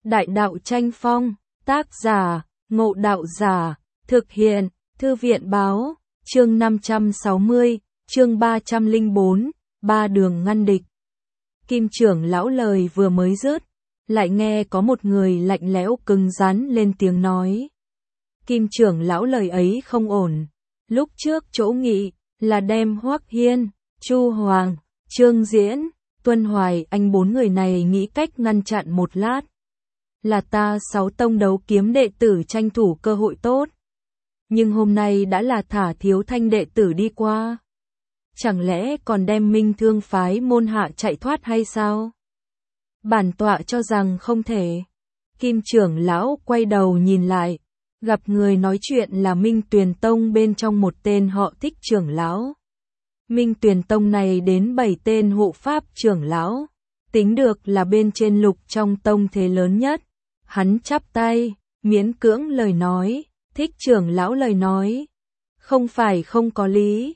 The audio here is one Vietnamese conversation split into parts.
Đại đạo tranh phong, tác giả, Ngộ Đạo Giả, thực hiện, Thư viện báo, chương 560, chương 304, ba đường ngăn địch. Kim trưởng lão lời vừa mới dứt, lại nghe có một người lạnh lẽo cứng rắn lên tiếng nói. Kim trưởng lão lời ấy không ổn, lúc trước chỗ nghị là đem Hoắc Hiên, Chu Hoàng, Trương Diễn, Tuân Hoài Anh bốn người này nghĩ cách ngăn chặn một lát. Là ta 6 tông đấu kiếm đệ tử tranh thủ cơ hội tốt. Nhưng hôm nay đã là thả Thiếu Thanh đệ tử đi qua. Chẳng lẽ còn đem Minh Thương phái môn hạ chạy thoát hay sao? Bản tọa cho rằng không thể. Kim trưởng lão quay đầu nhìn lại, gặp người nói chuyện là Minh Tuyền Tông bên trong một tên họ Thích trưởng lão. Minh Tuyền Tông này đến 7 tên hộ pháp trưởng lão, tính được là bên trên lục trong tông thế lớn nhất. Hắn chắp tay, miễn cưỡng lời nói, Thích trưởng lão lời nói. Không phải không có lý.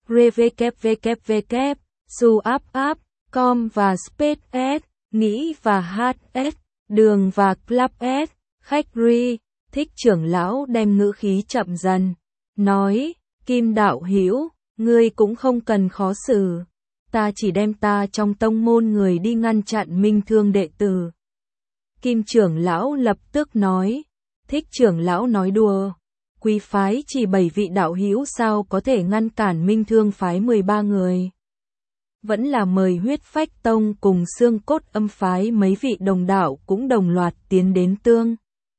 www, su áp, com và space s, nghĩ và hs, đường và club s, khách ri. Thích trưởng lão đem ngữ khí chậm dần, nói, Kim đạo hữu, ngươi cũng không cần khó xử. Ta chỉ đem ta trong tông môn người đi ngăn chặn Minh Thương đệ tử. Kim trưởng lão lập tức nói, Thích trưởng lão nói đùa, quý phái chỉ 7 vị đạo hữu sao có thể ngăn cản Minh Thương phái 13 người. Vẫn là mời Huyết Phách Tông cùng Xương Cốt Âm phái mấy vị đồng đạo cũng đồng loạt tiến đến tương.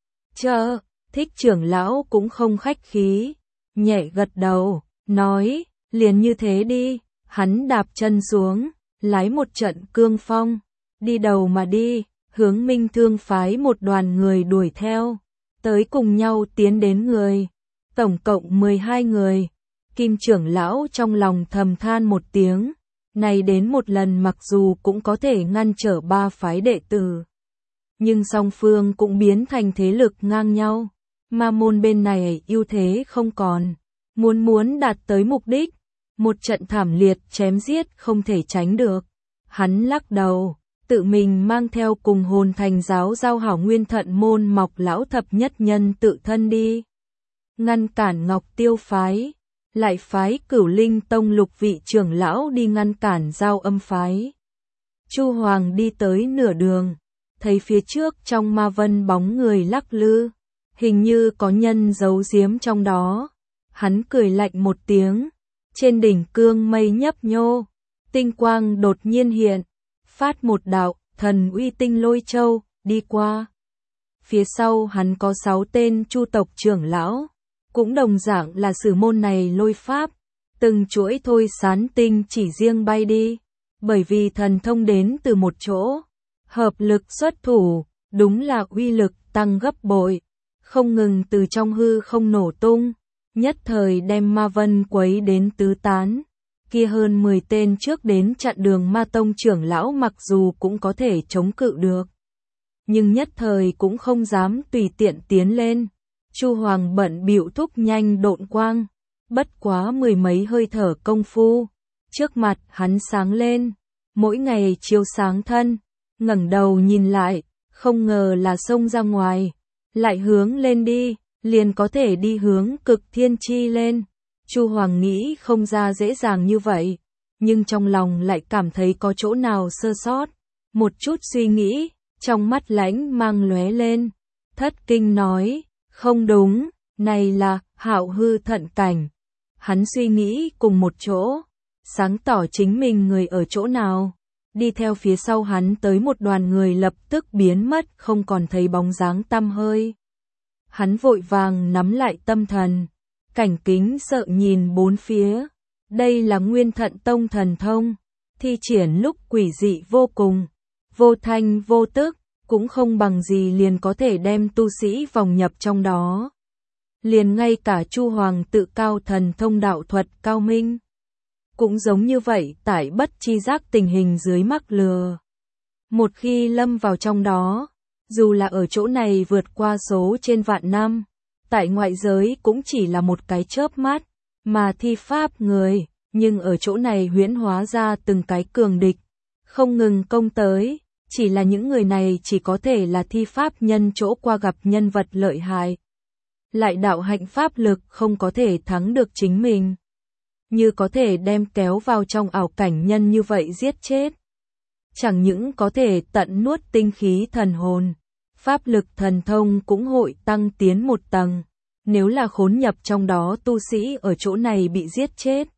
Chờ, Thích trưởng lão cũng không khách khí, nhẹ gật đầu, nói, liền như thế đi. Hắn đạp chân xuống, lái một trận cương phong, đi đầu mà đi, hướng Minh Thương phái một đoàn người đuổi theo, tới cùng nhau tiến đến người, tổng cộng 12 người. Kim trưởng lão trong lòng thầm than một tiếng, này đến một lần mặc dù cũng có thể ngăn trở ba phái đệ tử, nhưng song phương cũng biến thành thế lực ngang nhau, ma môn bên này ưu thế không còn, muốn đạt tới mục đích. Một trận thảm liệt chém giết không thể tránh được. Hắn lắc đầu, tự mình mang theo cùng Hồn Thành giáo giao hảo Nguyên Thận môn Mọc lão thập nhất nhân tự thân đi. Ngăn cản Ngọc Tiêu phái, lại phái Cửu Linh Tông lục vị trưởng lão đi ngăn cản Giao Âm phái. Chu Hoàng đi tới nửa đường, thấy phía trước trong ma vân bóng người lắc lư, hình như có nhân giấu giếm trong đó. Hắn cười lạnh một tiếng. Trên đỉnh cương mây nhấp nhô, tinh quang đột nhiên hiện, phát một đạo thần uy tinh lôi châu đi qua. Phía sau hắn có 6 tên Chu tộc trưởng lão, cũng đồng dạng là sử môn này lôi pháp, từng chuỗi thôi sán tinh chỉ riêng bay đi, bởi vì thần thông đến từ một chỗ, hợp lực xuất thủ, đúng là uy lực tăng gấp bội, không ngừng từ trong hư không nổ tung. Nhất thời đem ma vân quấy đến tứ tán, kia hơn 10 tên trước đến chặn đường ma tông trưởng lão mặc dù cũng có thể chống cự được, nhưng nhất thời cũng không dám tùy tiện tiến lên. Chu Hoàng bận bịu thúc nhanh độn quang, bất quá 10 mấy hơi thở công phu, trước mặt hắn sáng lên, mỗi ngày chiếu sáng thân, ngẩng đầu nhìn lại, không ngờ là xông ra ngoài, lại hướng lên đi. Liền có thể đi hướng Cực Thiên Chi lên. Chu Hoàng nghĩ không ra dễ dàng như vậy, nhưng trong lòng lại cảm thấy có chỗ nào sơ sót. Một chút suy nghĩ, trong mắt lãnh mang lóe lên. Thất kinh nói, không đúng, này là Hạo hư thận cảnh. Hắn suy nghĩ cùng một chỗ, sáng tỏ chính mình người ở chỗ nào. Đi theo phía sau hắn tới một đoàn người lập tức biến mất, không còn thấy bóng dáng tăm hơi. Hắn vội vàng nắm lại tâm thần, cảnh kính sợ nhìn bốn phía. Đây là Nguyên Thận Tông thần thông, thi triển lúc quỷ dị vô cùng, vô thanh vô tức, cũng không bằng gì liền có thể đem tu sĩ vòng nhập trong đó. Liền ngay cả Chu Hoàng tự cao thần thông đạo thuật cao minh, cũng giống như vậy tại bất chi giác tình hình dưới mắc lừa. Một khi lâm vào trong đó, dù là ở chỗ này vượt qua số trên vạn năm, tại ngoại giới cũng chỉ là một cái chớp mắt, mà thi pháp người, nhưng ở chỗ này huyễn hóa ra từng cái cường địch, không ngừng công tới, Chỉ là những người này chỉ có thể là thi pháp nhân chỗ qua gặp nhân vật lợi hại. Lại đạo hạnh pháp lực không có thể thắng được chính mình. Như có thể đem kéo vào trong ảo cảnh nhân như vậy giết chết. Chẳng những có thể tận nuốt tinh khí thần hồn, pháp lực thần thông cũng hội tăng tiến một tầng. Nếu là khốn nhập trong đó tu sĩ ở chỗ này bị giết chết,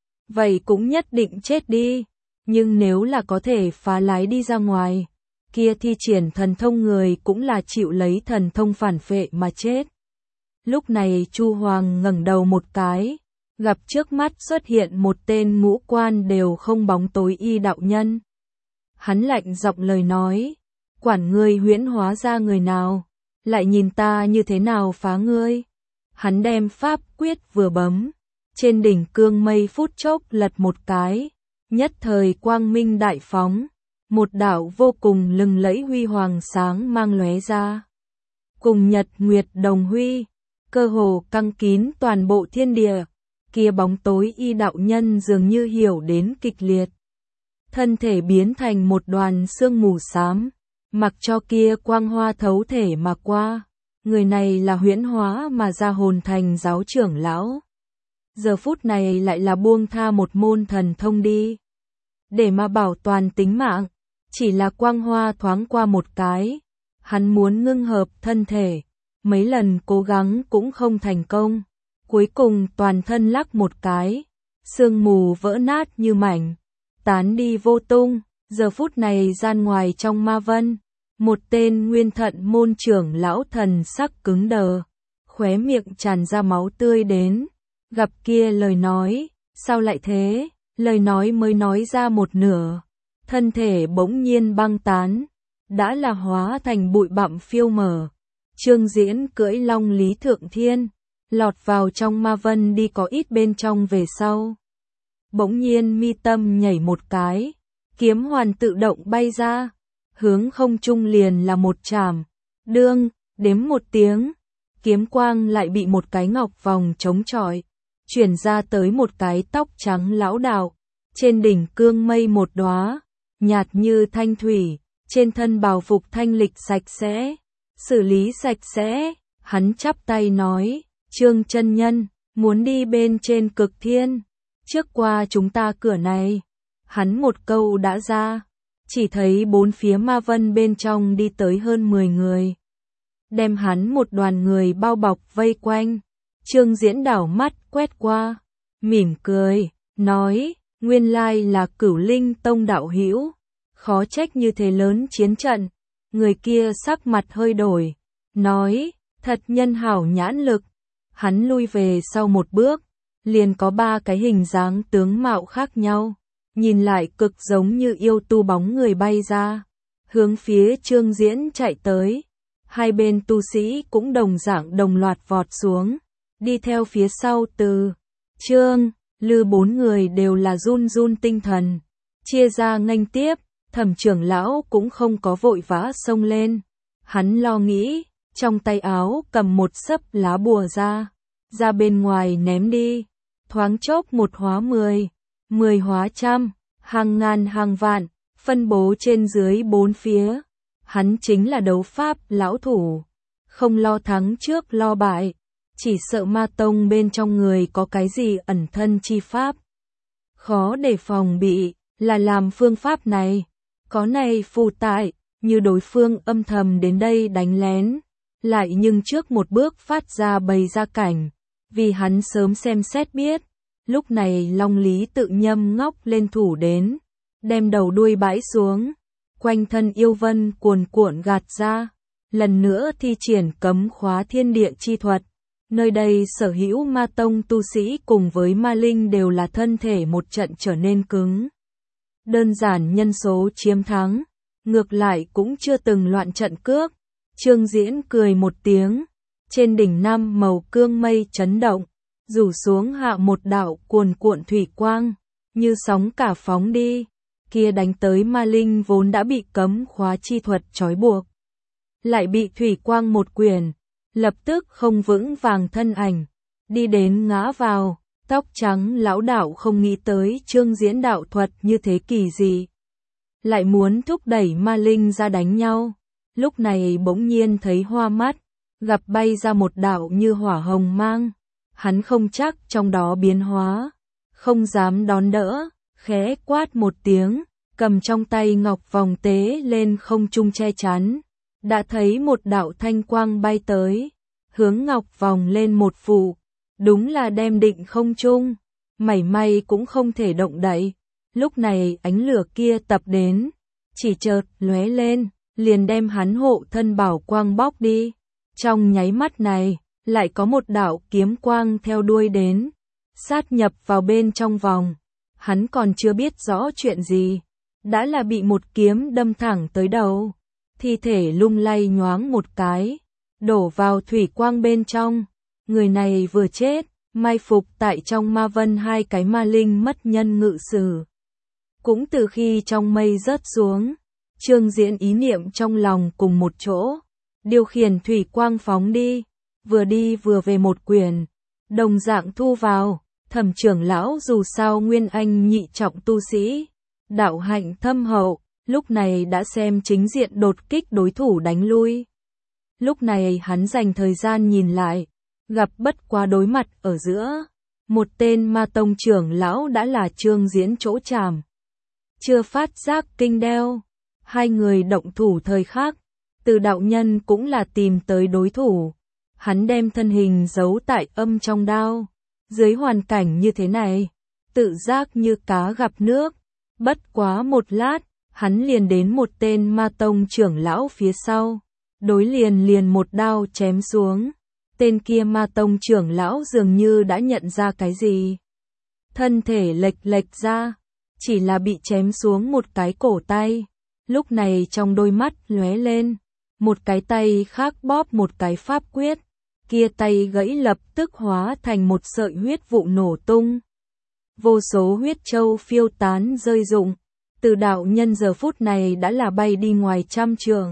vậy cũng nhất định chết đi. Nhưng nếu là có thể phá lái đi ra ngoài, kia thi triển thần thông người cũng là chịu lấy thần thông phản phệ mà chết. Lúc này Chu Hoàng ngẩng đầu một cái, gặp trước mắt xuất hiện một tên ngũ quan đều không bóng tối y đạo nhân. Hắn lạnh giọng lời nói, quản ngươi huyễn hóa ra người nào, lại nhìn ta như thế nào phá ngươi. Hắn đem pháp quyết vừa bấm, trên đỉnh cương mây phút chốc lật một cái, nhất thời quang minh đại phóng, một đạo vô cùng lừng lẫy huy hoàng sáng mang lóe ra. Cùng nhật nguyệt đồng huy, cơ hồ căng kín toàn bộ thiên địa, kia bóng tối y đạo nhân dường như hiểu đến kịch liệt. Thân thể biến thành một đoàn sương mù xám, mặc cho kia quang hoa thấu thể mà qua. Người này là huyễn hóa mà ra hồn thành giáo trưởng lão. Giờ phút này lại là buông tha một môn thần thông đi. Để mà bảo toàn tính mạng, chỉ là quang hoa thoáng qua một cái. Hắn muốn ngưng hợp thân thể, mấy lần cố gắng cũng không thành công. Cuối cùng toàn thân lắc một cái, sương mù vỡ nát như mảnh, tán đi vô tung. Giờ phút này gian ngoài trong ma vân, một tên nguyên thận môn trưởng lão thần sắc cứng đờ, khóe miệng tràn ra máu tươi đến. Gặp kia lời nói, sao lại thế? Lời nói mới nói ra một nửa, thân thể bỗng nhiên băng tán, đã là hóa thành bụi bặm phiêu mờ. Trương Diễn cưỡi long lý thượng thiên, lọt vào trong ma vân đi có ít bên trong về sau. Bỗng nhiên mi tâm nhảy một cái, kiếm hoàn tự động bay ra, hướng không trung liền là một chảm. Đương, đếm một tiếng, kiếm quang lại bị một cái ngọc vòng chống chọi, chuyển ra tới một cái tóc trắng lão đạo, trên đỉnh cương mây một đóa, nhạt như thanh thủy, trên thân bào phục thanh lịch sạch sẽ, xử lý sạch sẽ. Hắn chắp tay nói, Trương chân nhân, muốn đi bên trên cực thiên, trước qua chúng ta cửa này. Hắn một câu đã ra, chỉ thấy bốn phía ma vân bên trong đi tới hơn 10 người. Đem hắn một đoàn người bao bọc vây quanh. Trương Diễn đảo mắt quét qua, mỉm cười, nói, nguyên lai là Cửu Linh Tông đạo hữu, khó trách như thế lớn chiến trận. Người kia sắc mặt hơi đổi, nói, thật nhân hảo nhãn lực. Hắn lui về sau một bước, liền có 3 cái hình dáng tướng mạo khác nhau, nhìn lại cực giống như yêu tu bóng người bay ra, hướng phía Trương Diễn chạy tới. Hai bên tu sĩ cũng đồng dạng đồng loạt vọt xuống, đi theo phía sau Từ, Trương, Lư 4 người đều là run run tinh thần, chia ra nghênh tiếp. Thẩm trưởng lão cũng không có vội vã xông lên, hắn lo nghĩ, trong tay áo cầm một xấp lá bùa ra bên ngoài ném đi, thoáng chốc một hóa 10, 10 hóa trăm, hàng ngàn hàng vạn, phân bố trên dưới 4 phía. Hắn chính là đấu pháp lão thủ, không lo thắng trước lo bại, chỉ sợ ma tông bên trong người có cái gì ẩn thân chi pháp. Khó để phòng bị, là làm phương pháp này, có này phù tại, như đối phương âm thầm đến đây đánh lén, lại nhưng trước một bước phát ra bày ra cảnh, vì hắn sớm xem xét biết. Lúc này Long Lý tự nhâm ngóc lên thủ đến, đem đầu đuôi bãi xuống, quanh thân yêu vân cuồn cuộn gạt ra, lần nữa thi triển cấm khóa thiên địa chi thuật. Nơi đây sở hữu ma tông tu sĩ cùng với ma linh đều là thân thể một trận trở nên cứng. Đơn giản nhân số chiếm thắng, ngược lại cũng chưa từng loạn trận cước. Trương Diễn cười một tiếng, trên đỉnh 5 màu cương mây chấn động, rủ xuống hạ một đạo cuồn cuộn thủy quang, như sóng cả phóng đi, kia đánh tới ma linh vốn đã bị cấm khóa chi thuật trói buộc. Lại bị thủy quang một quyền, lập tức không vững vàng thân ảnh, đi đến ngã vào. Tóc trắng lão đạo không nghĩ tới Trương Diễn đạo thuật như thế kỳ dị. lại muốn thúc đẩy ma linh ra đánh nhau. Lúc này bỗng nhiên thấy hoa mắt, gặp bay ra một đạo như hỏa hồng mang. Hắn không chắc trong đó biến hóa, không dám đón đỡ, khẽ quát một tiếng, cầm trong tay ngọc vòng tế lên không trung che chắn. Đã thấy một đạo thanh quang bay tới, hướng ngọc vòng lên một phủ, đúng là đem định không trung, mảy may cũng không thể động đậy. Lúc này ánh lửa kia tập đến, chỉ chợt lóe lên, liền đem hắn hộ thân bảo quang bóc đi. Trong nháy mắt này, lại có một đạo kiếm quang theo đuôi đến, sát nhập vào bên trong vòng. Hắn còn chưa biết rõ chuyện gì, đã là bị một kiếm đâm thẳng tới đầu. Thi thể lung lay nhoáng một cái, đổ vào thủy quang bên trong. Người này vừa chết, mai phục tại trong ma vân hai cái ma linh mất nhân ngự sử. Cũng từ khi trong mây rớt xuống, Trương Diễn ý niệm trong lòng cùng một chỗ, điều khiển thủy quang phóng đi vừa về một quyền, đồng dạng thu vào. Thẩm trưởng lão dù sao nguyên anh nhị trọng tu sĩ, đạo hạnh thâm hậu, lúc này đã xem chính diện đột kích đối thủ đánh lui. Lúc này hắn dành thời gian nhìn lại, gặp bất quá đối mặt ở giữa, một tên ma tông trưởng lão đã là Trương Diễn chỗ chàm. Chưa phát giác kinh đeo, hai người động thủ thời khắc, Từ đạo nhân cũng là tìm tới đối thủ. Hắn đem thân hình giấu tại âm trong đao. Dưới hoàn cảnh như thế này, tự giác như cá gặp nước. Bất quá một lát, hắn liền đến một tên ma tông trưởng lão phía sau. Đối liền một đao chém xuống. Tên kia ma tông trưởng lão dường như đã nhận ra cái gì. Thân thể lệch ra, chỉ là bị chém xuống một cái cổ tay. Lúc này trong đôi mắt lóe lên, một cái tay khác bóp một cái pháp quyết. Kia tay gãy lập tức hóa thành một sợi huyết vụ nổ tung. Vô số huyết châu phiêu tán rơi rụng. Từ đạo nhân giờ phút này đã là bay đi ngoài trăm trường.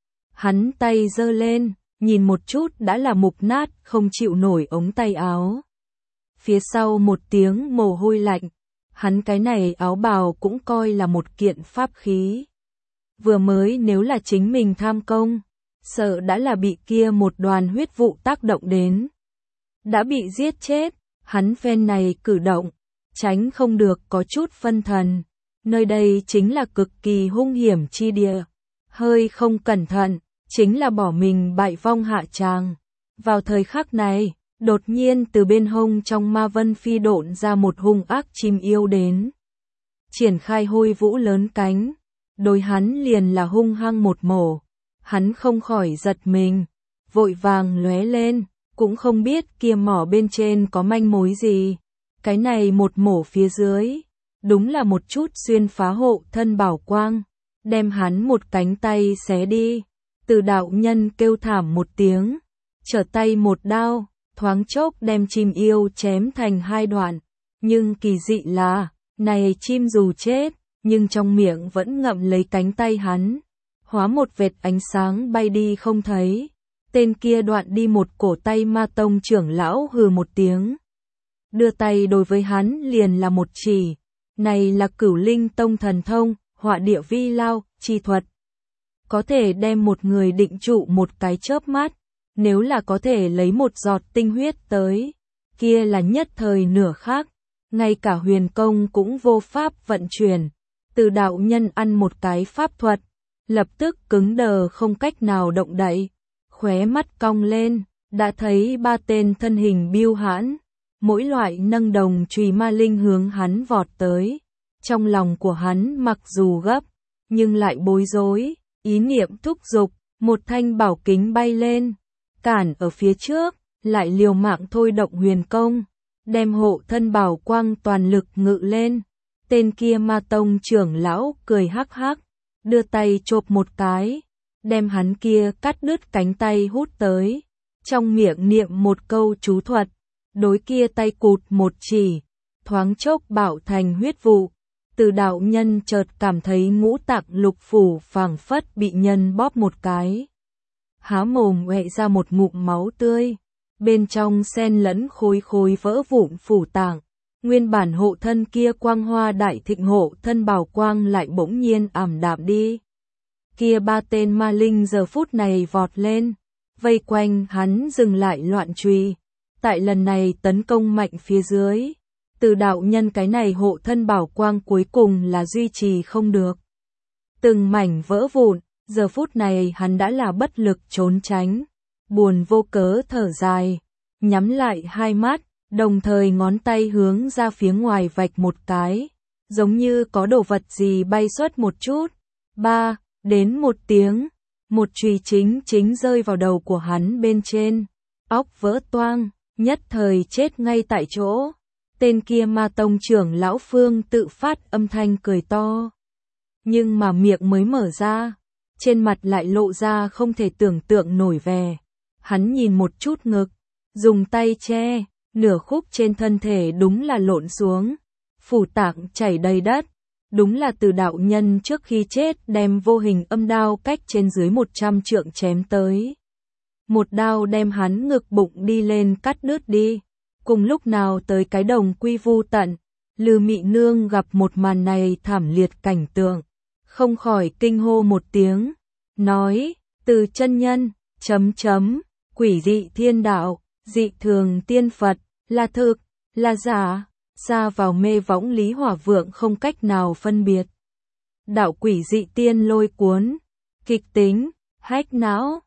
Hắn tay giơ lên, nhìn một chút đã là mục nát, không chịu nổi ống tay áo. Phía sau một tiếng mồ hôi lạnh, hắn cái này áo bào cũng coi là một kiện pháp khí. Vừa mới nếu là chính mình tham công, sợ đã là bị kia một đoàn huyết vụ tác động đến. Đã bị giết chết, hắn phen này cử động, tránh không được có chút phân thần. Nơi đây chính là cực kỳ hung hiểm chi địa. Hơi không cẩn thận, chính là bỏ mình bại vong hạ tràng. Vào thời khắc này, đột nhiên từ bên hông trong ma vân phi độn ra một hung ác chim yêu đến. Triển khai hôi vũ lớn cánh, đối hắn liền là hung hăng một mổ. Hắn không khỏi giật mình, vội vàng lóe lên, cũng không biết kia mỏ bên trên có manh mối gì. Cái này một mổ phía dưới, đúng là một chút xuyên phá hộ thân bảo quang, đem hắn một cánh tay xé đi. Từ đạo nhân kêu thảm một tiếng, trở tay một đao, thoáng chốc đem chim yêu chém thành hai đoạn. Nhưng kỳ dị là, này chim dù chết, nhưng trong miệng vẫn ngậm lấy cánh tay hắn. Hóa một vệt ánh sáng bay đi không thấy. Tên kia đoạn đi một cổ tay ma tông trưởng lão hừ một tiếng. Đưa tay đối với hắn liền là một chỉ. Này là Cửu Linh Tông thần thông, họa địa vi lao, chi thuật. Có thể đem một người định trụ một cái chớp mắt. Nếu là có thể lấy một giọt tinh huyết tới, kia là nhất thời nửa khác. Ngay cả huyền công cũng vô pháp vận chuyển. Từ đạo nhân ăn một cái pháp thuật, lập tức cứng đờ không cách nào động đậy. Khóe mắt cong lên, đã thấy ba tên thân hình biêu hãn, mỗi loại nâng đồng chùy ma linh hướng hắn vọt tới. Trong lòng của hắn mặc dù gấp, nhưng lại bối rối, ý niệm thúc giục, một thanh bảo kính bay lên, cản ở phía trước, lại liều mạng thôi động huyền công, đem hộ thân bảo quang toàn lực ngự lên. Tên kia ma tông trưởng lão cười hắc hắc, đưa tay chộp một cái, đem hắn kia cắt đứt cánh tay hút tới, trong miệng niệm một câu chú thuật, đối kia tay cụt một chỉ, thoáng chốc bạo thành huyết vụ. Từ đạo nhân chợt cảm thấy ngũ tạng lục phủ phảng phất bị nhân bóp một cái. Há mồm hoẹ ra một ngụm máu tươi, bên trong xen lẫn khối vỡ vụn phủ tạng, Nguyên bản hộ thân kia quang hoa đại thịnh hộ thân bảo quang lại bỗng nhiên ảm đạm đi. Kia ba tên ma linh giờ phút này vọt lên, vây quanh hắn dừng lại loạn truy. Tại lần này tấn công mạnh phía dưới, Từ đạo nhân cái này hộ thân bảo quang cuối cùng là duy trì không được. Từng mảnh vỡ vụn, giờ phút này hắn đã là bất lực trốn tránh, buồn vô cớ thở dài, nhắm lại hai mắt, đồng thời ngón tay hướng ra phía ngoài vạch một cái, giống như có đồ vật gì bay xuất một chút. Đến một tiếng, một chùy chính rơi vào đầu của hắn bên trên, óc vỡ toang, nhất thời chết ngay tại chỗ. Tên kia ma tông trưởng lão Phương tự phát âm thanh cười to. Nhưng mà miệng mới mở ra, trên mặt lại lộ ra không thể tưởng tượng nổi vẻ. Hắn nhìn một chút ngực, dùng tay che, nửa khúc trên thân thể đúng là lộn xuống, phủ tạng chảy đầy đất. Đúng là Từ đạo nhân trước khi chết đem vô hình âm đao cách trên dưới 100 trượng chém tới. Một đao đem hắn ngực bụng đi lên cắt đứt đi. Cùng lúc nào tới cái đồng quy vu tận, Lư Mị Nương gặp một màn này thảm liệt cảnh tượng, không khỏi kinh hô một tiếng, nói, Từ chân nhân, quỷ dị thiên đạo, dị thường tiên Phật, là thực, là giả, xa vào mê võng Lý Hỏa Vượng không cách nào phân biệt. Đạo quỷ dị tiên lôi cuốn, kịch tính, hách não.